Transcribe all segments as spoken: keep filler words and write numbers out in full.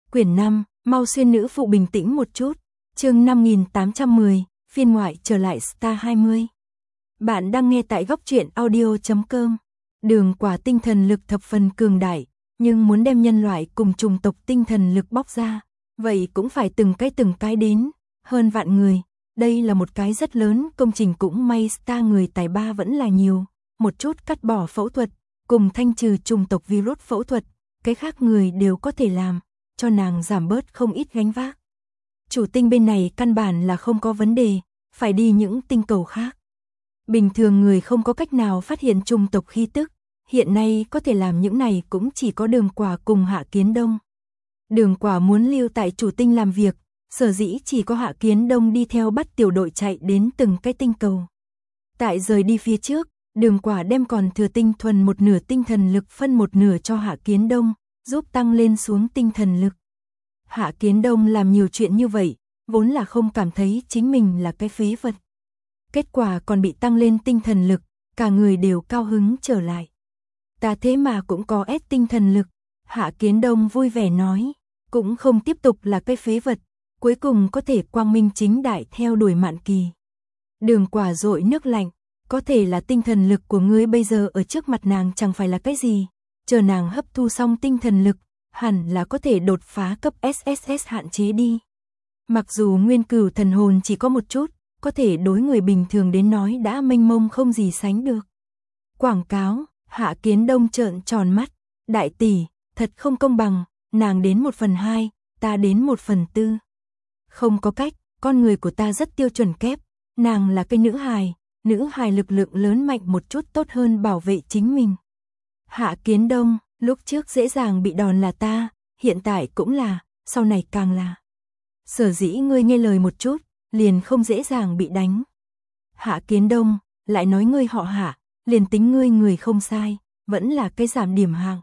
Quyển năm, mau xuyên nữ phụ bình tĩnh một chút. Chương năm nghìn tám trăm mười, phiên ngoại trở lại Star hai mươi. Bạn đang nghe tại góc truyện audio chấm com. Đường Quả tinh thần lực thập phần cường đại, nhưng muốn đem nhân loại cùng chủng tộc tinh thần lực bóc ra, vậy cũng phải từng cái từng cái đến, hơn vạn người. Đây là một cái rất lớn công trình, cũng may Star người tài ba vẫn là nhiều, một chút cắt bỏ phẫu thuật, cùng thanh trừ chủng tộc virus phẫu thuật, cái khác người đều có thể làm, cho nàng giảm bớt không ít gánh vác. Chủ tinh bên này căn bản là không có vấn đề, phải đi những tinh cầu khác. Bình thường người không có cách nào phát hiện chủng tộc khí tức, hiện nay có thể làm những này cũng chỉ có Đường Quả cùng Hạ Kiến Đông. Đường Quả muốn lưu tại chủ tinh làm việc, sở dĩ chỉ có Hạ Kiến Đông đi theo bắt tiểu đội chạy đến từng cái tinh cầu. Tại rời đi phía trước, Đường Quả đem còn thừa tinh thuần một nửa tinh thần lực phân một nửa cho Hạ Kiến Đông, giúp tăng lên xuống tinh thần lực. Hạ Kiến Đông làm nhiều chuyện như vậy, vốn là không cảm thấy chính mình là cái phế vật. Kết quả còn bị tăng lên tinh thần lực, cả người đều cao hứng trở lại. Ta thế mà cũng có ép tinh thần lực, Hạ Kiến Đông vui vẻ nói, cũng không tiếp tục là cái phế vật, cuối cùng có thể quang minh chính đại theo đuổi Mạn Kỳ. Đường Quả dội nước lạnh, có thể là tinh thần lực của ngươi bây giờ ở trước mặt nàng chẳng phải là cái gì, chờ nàng hấp thu xong tinh thần lực, hẳn là có thể đột phá cấp ét ét ét hạn chế đi. Mặc dù nguyên cửu thần hồn chỉ có một chút, có thể đối người bình thường đến nói đã mênh mông không gì sánh được. Quảng cáo, Hạ Kiến Đông trợn tròn mắt, đại tỷ, thật không công bằng, nàng đến một phần hai, ta đến một phần tư. Không có cách, con người của ta rất tiêu chuẩn kép, nàng là cái nữ hài, nữ hài lực lượng lớn mạnh một chút tốt hơn bảo vệ chính mình. Hạ Kiến Đông, lúc trước dễ dàng bị đòn là ta, hiện tại cũng là, sau này càng là. Sở dĩ ngươi nghe lời một chút, liền không dễ dàng bị đánh. Hạ Kiến Đông, lại nói ngươi họ Hạ, liền tính ngươi người không sai, vẫn là cái giảm điểm hạng.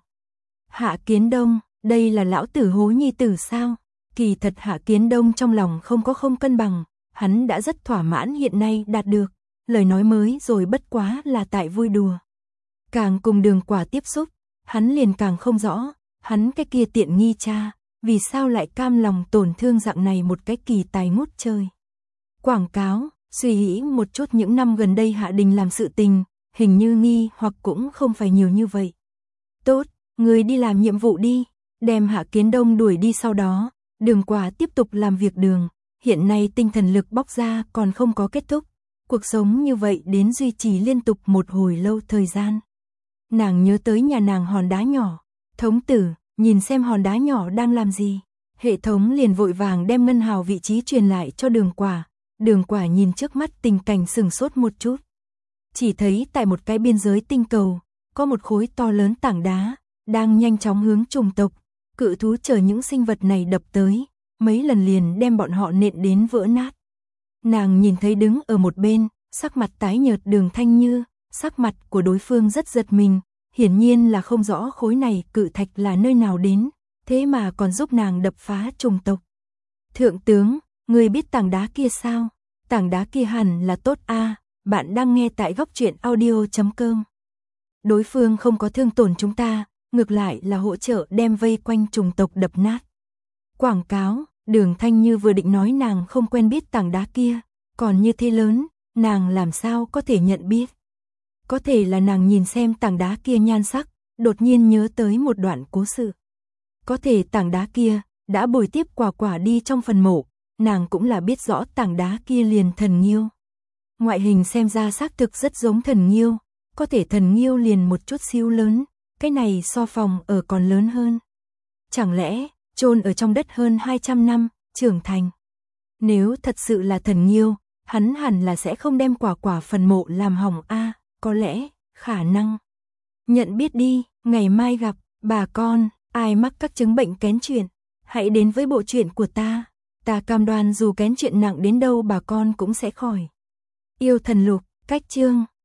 Hạ Kiến Đông, đây là lão tử hố nhi tử sao? Kỳ thật Hạ Kiến Đông trong lòng không có không cân bằng, hắn đã rất thỏa mãn hiện nay đạt được, lời nói mới rồi bất quá là tại vui đùa. Càng cùng Đường Quả tiếp xúc, hắn liền càng không rõ, hắn cái kia tiện nghi cha, vì sao lại cam lòng tổn thương dạng này một cái kỳ tài ngút trời. Quảng cáo, suy nghĩ một chút những năm gần đây Hạ Đình làm sự tình, hình như nghi hoặc cũng không phải nhiều như vậy. Tốt, người đi làm nhiệm vụ đi, đem Hạ Kiến Đông đuổi đi. Sau đó, Đường Quả tiếp tục làm việc đường, hiện nay tinh thần lực bóc ra còn không có kết thúc, cuộc sống như vậy đến duy trì liên tục một hồi lâu thời gian. Nàng nhớ tới nhà nàng hòn đá nhỏ, thống tử, nhìn xem hòn đá nhỏ đang làm gì. Hệ thống liền vội vàng đem ngân hào vị trí truyền lại cho Đường Quả. Đường Quả nhìn trước mắt tình cảnh sửng sốt một chút. Chỉ thấy tại một cái biên giới tinh cầu, có một khối to lớn tảng đá, đang nhanh chóng hướng chủng tộc, cự thú chờ những sinh vật này đập tới, mấy lần liền đem bọn họ nện đến vỡ nát. Nàng nhìn thấy đứng ở một bên, sắc mặt tái nhợt Đường Thanh Như, sắc mặt của đối phương rất giật mình, hiển nhiên là không rõ khối này cự thạch là nơi nào đến, thế mà còn giúp nàng đập phá chủng tộc. Thượng tướng, người biết tảng đá kia sao? Tảng đá kia hẳn là tốt a, à, bạn đang nghe tại góc truyện audio chấm com. Đối phương không có thương tổn chúng ta, ngược lại là hỗ trợ đem vây quanh chủng tộc đập nát. Quảng cáo, Đường Thanh Như vừa định nói nàng không quen biết tảng đá kia, còn như thế lớn, nàng làm sao có thể nhận biết. Có thể là nàng nhìn xem tảng đá kia nhan sắc, đột nhiên nhớ tới một đoạn cố sự. Có thể tảng đá kia đã bồi tiếp Quả Quả đi trong phần mộ, nàng cũng là biết rõ tảng đá kia liền thần nghiêu. Ngoại hình xem ra xác thực rất giống thần nghiêu, có thể thần nghiêu liền một chút xíu lớn, cái này so phòng ở còn lớn hơn. Chẳng lẽ, chôn ở trong đất hơn hai trăm năm, trưởng thành. Nếu thật sự là thần nghiêu, hắn hẳn là sẽ không đem Quả Quả phần mộ làm hỏng a, à, có lẽ, khả năng. Nhận biết đi, ngày mai gặp, bà con, ai mắc các chứng bệnh kén chuyện, hãy đến với bộ truyện của ta, ta cam đoan dù kén chuyện nặng đến đâu bà con cũng sẽ khỏi. Yêu thần lục, cách chương